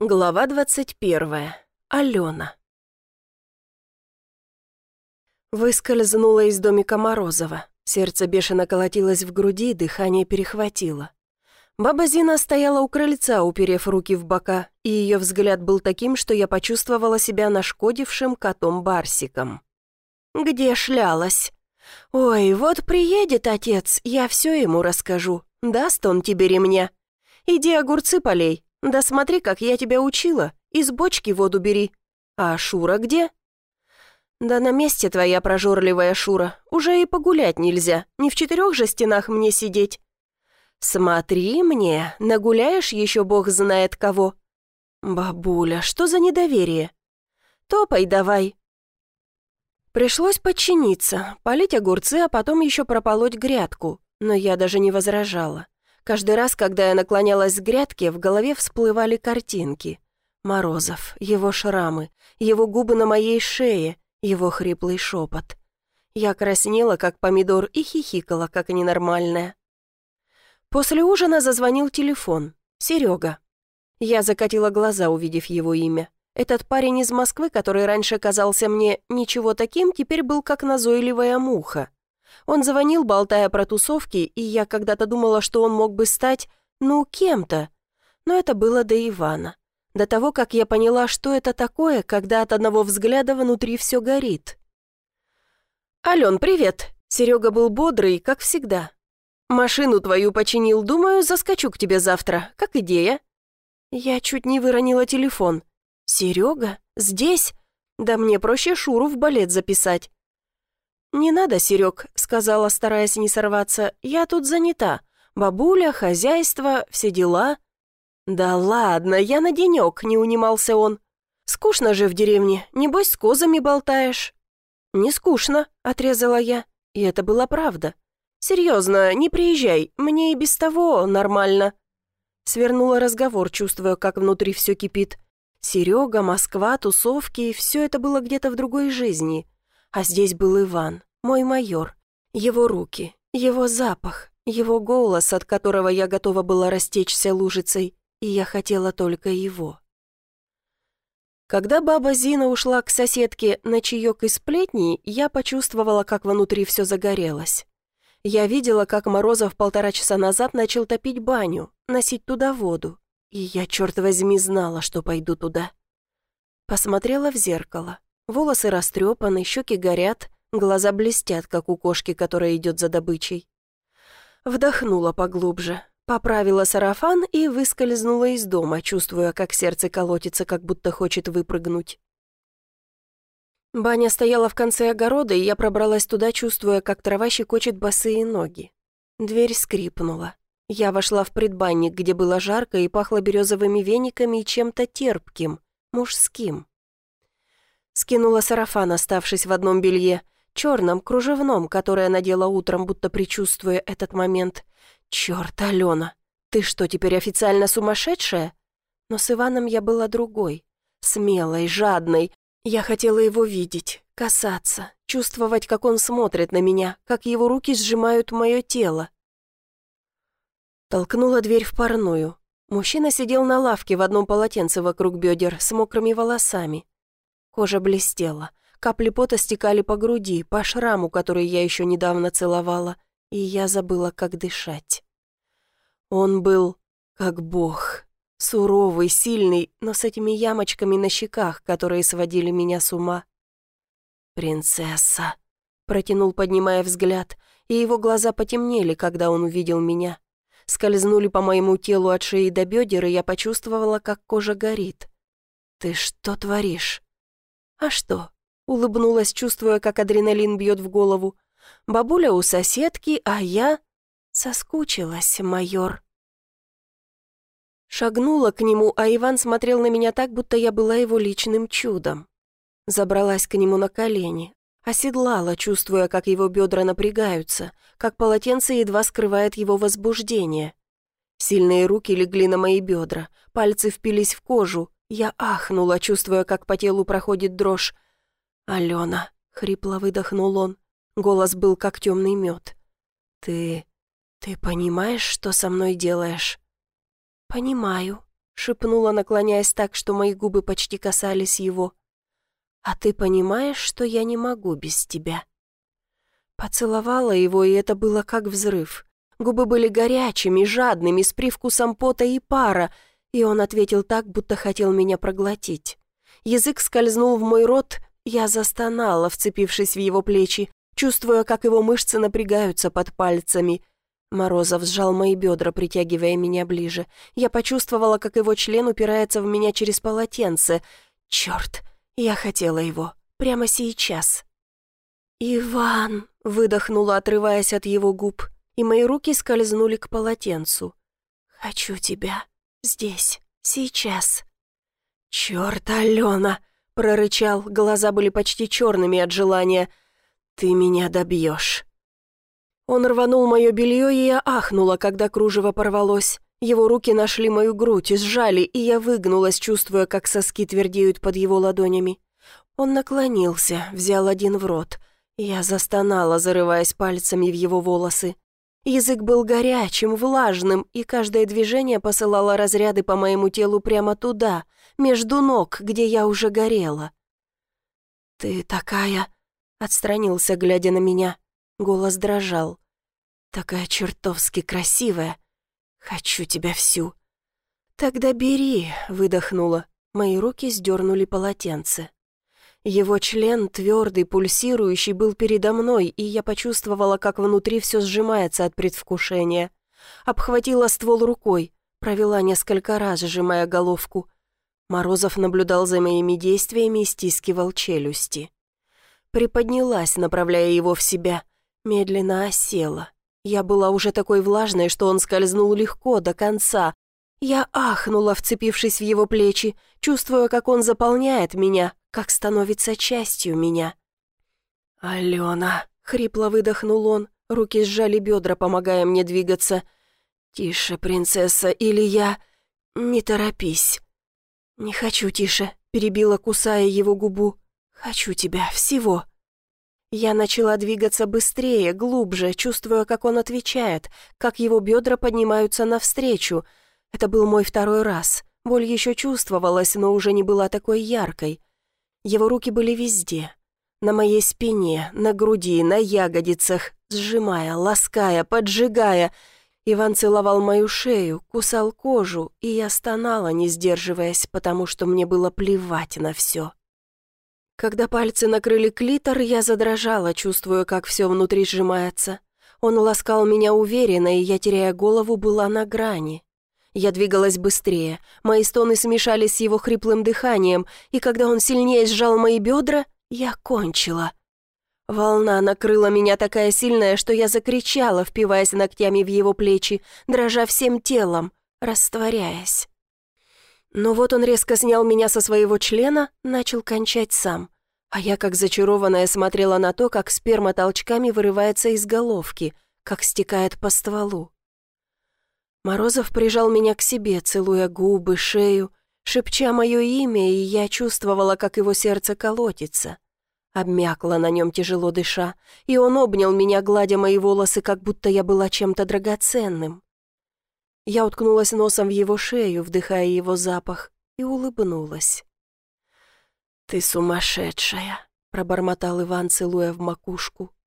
Глава 21. Алена. Выскользнула из домика Морозова. Сердце бешено колотилось в груди, дыхание перехватило. Баба Зина стояла у крыльца, уперев руки в бока, и ее взгляд был таким, что я почувствовала себя нашкодившим котом-барсиком. «Где шлялась?» «Ой, вот приедет отец, я все ему расскажу. Даст он тебе ремня. Иди огурцы полей. Да смотри, как я тебя учила. Из бочки воду бери. А Шура где?» «Да на месте твоя прожорливая Шура. Уже и погулять нельзя. Не в 4 же стенах мне сидеть». «Смотри мне, нагуляешь еще бог знает кого». «Бабуля, что за недоверие?» «Топай давай». Пришлось подчиниться, полить огурцы, а потом еще прополоть грядку. Но я даже не возражала. Каждый раз, когда я наклонялась к грядке, в голове всплывали картинки. Морозов, его шрамы, его губы на моей шее, его хриплый шепот. Я краснела, как помидор, и хихикала, как ненормальная. После ужина зазвонил телефон. Серега. Я закатила глаза, увидев его имя. Этот парень из Москвы, который раньше казался мне ничего таким, теперь был как назойливая муха. Он звонил, болтая про тусовки, и я когда-то думала, что он мог бы стать, кем-то. Но это было до Ивана. До того, как я поняла, что это такое, когда от одного взгляда внутри все горит. «Ален, привет!» Серега был бодрый, как всегда. «Машину твою починил, думаю, заскочу к тебе завтра. Как идея?» Я чуть не выронила телефон. «Серега? Здесь? Да мне проще Шуру в балет записать». «Не надо, Серег», — сказала, стараясь не сорваться. «Я тут занята. Бабуля, хозяйство, все дела». «Да ладно, я на денек», — не унимался он. «Скучно же в деревне, небось с козами болтаешь». «Не скучно», — отрезала я. И это была правда. «Серьезно, не приезжай, мне и без того нормально». Свернула разговор, чувствуя, как внутри все кипит. Серега, Москва, тусовки — все это было где-то в другой жизни. А здесь был Иван, мой майор. Его руки, его запах, его голос, от которого я готова была растечься лужицей, и я хотела только его. Когда баба Зина ушла к соседке на чаек и сплетни, я почувствовала, как внутри все загорелось. Я видела, как Морозов 1,5 часа назад начал топить баню, носить туда воду, и я, черт возьми, знала, что пойду туда. Посмотрела в зеркало. Волосы растрепаны, щеки горят, глаза блестят, как у кошки, которая идет за добычей. Вдохнула поглубже, поправила сарафан и выскользнула из дома, чувствуя, как сердце колотится, как будто хочет выпрыгнуть. Баня стояла в конце огорода, и я пробралась туда, чувствуя, как трава щекочет босые ноги. Дверь скрипнула. Я вошла в предбанник, где было жарко и пахло березовыми вениками и чем-то терпким, мужским. Скинула сарафан, оставшись в одном белье, черном, кружевном, которое надела утром, будто предчувствуя этот момент. «Черт, Алена, ты что, теперь официально сумасшедшая?» Но с Иваном я была другой, смелой, жадной. Я хотела его видеть, касаться, чувствовать, как он смотрит на меня, как его руки сжимают мое тело. Толкнула дверь в парную. Мужчина сидел на лавке в одном полотенце вокруг бедер с мокрыми волосами. Кожа блестела, капли пота стекали по груди, по шраму, который я еще недавно целовала, и я забыла, как дышать. Он был как бог, суровый, сильный, но с этими ямочками на щеках, которые сводили меня с ума. «Принцесса», — протянул, поднимая взгляд, и его глаза потемнели, когда он увидел меня. Скользнули по моему телу от шеи до бедер, и я почувствовала, как кожа горит. «Ты что творишь?» «А что?» — улыбнулась, чувствуя, как адреналин бьет в голову. «Бабуля у соседки, а я...» «Соскучилась, майор». Шагнула к нему, а Иван смотрел на меня так, будто я была его личным чудом. Забралась к нему на колени, оседлала, чувствуя, как его бедра напрягаются, как полотенце едва скрывает его возбуждение. Сильные руки легли на мои бедра, пальцы впились в кожу. Я ахнула, чувствуя, как по телу проходит дрожь. «Алена», — хрипло выдохнул он, голос был как темный мед. «Ты понимаешь, что со мной делаешь?» «Понимаю», шепнула, наклоняясь так, что мои губы почти касались его. «А ты понимаешь, что я не могу без тебя?» Поцеловала его, и это было как взрыв. Губы были горячими, жадными, с привкусом пота и пара, и он ответил так, будто хотел меня проглотить. Язык скользнул в мой рот, я застонала, вцепившись в его плечи, чувствуя, как его мышцы напрягаются под пальцами. Морозов сжал мои бедра, притягивая меня ближе. Я почувствовала, как его член упирается в меня через полотенце. Черт, я хотела его. Прямо сейчас. «Иван!» — выдохнула, отрываясь от его губ, и мои руки скользнули к полотенцу. «Хочу тебя. Здесь. Сейчас». «Черт, Алена!» — прорычал, глаза были почти черными от желания. «Ты меня добьешь». Он рванул мое белье, и я ахнула, когда кружево порвалось. Его руки нашли мою грудь и сжали, и я выгнулась, чувствуя, как соски твердеют под его ладонями. Он наклонился, взял один в рот. Я застонала, зарываясь пальцами в его волосы. Язык был горячим, влажным, и каждое движение посылало разряды по моему телу прямо туда, между ног, где я уже горела. «Ты такая...» — отстранился, глядя на меня. Голос дрожал. «Такая чертовски красивая. Хочу тебя всю». «Тогда бери», — выдохнула. Мои руки сдернули полотенце. Его член, твердый, пульсирующий, был передо мной, и я почувствовала, как внутри все сжимается от предвкушения. Обхватила ствол рукой, провела несколько раз, сжимая головку. Морозов наблюдал за моими действиями и стискивал челюсти. Приподнялась, направляя его в себя, медленно осела. Я была уже такой влажной, что он скользнул легко, до конца. Я ахнула, вцепившись в его плечи, чувствуя, как он заполняет меня, как становится частью меня. «Алена!» — хрипло выдохнул он, руки сжали бедра, помогая мне двигаться. «Тише, принцесса, или я... Не торопись». «Не хочу тише», — перебила, кусая его губу. «Хочу тебя, всего». Я начала двигаться быстрее, глубже, чувствуя, как он отвечает, как его бедра поднимаются навстречу. Это был мой второй раз. Боль еще чувствовалась, но уже не была такой яркой. Его руки были везде. На моей спине, на груди, на ягодицах, сжимая, лаская, поджигая. Иван целовал мою шею, кусал кожу, и я стонала, не сдерживаясь, потому что мне было плевать на все. Когда пальцы накрыли клитор, я задрожала, чувствуя, как все внутри сжимается. Он ласкал меня уверенно, и я, теряя голову, была на грани. Я двигалась быстрее, мои стоны смешались с его хриплым дыханием, и когда он сильнее сжал мои бедра, я кончила. Волна накрыла меня такая сильная, что я закричала, впиваясь ногтями в его плечи, дрожа всем телом, растворяясь. Но вот он резко снял меня со своего члена, начал кончать сам, а я, как зачарованная, смотрела на то, как сперма толчками вырывается из головки, как стекает по стволу. Морозов прижал меня к себе, целуя губы, шею, шепча мое имя, и я чувствовала, как его сердце колотится. Обмякла на нем, тяжело дыша, и он обнял меня, гладя мои волосы, как будто я была чем-то драгоценным. Я уткнулась носом в его шею, вдыхая его запах, и улыбнулась. «Ты сумасшедшая», — пробормотал Иван, целуя в макушку,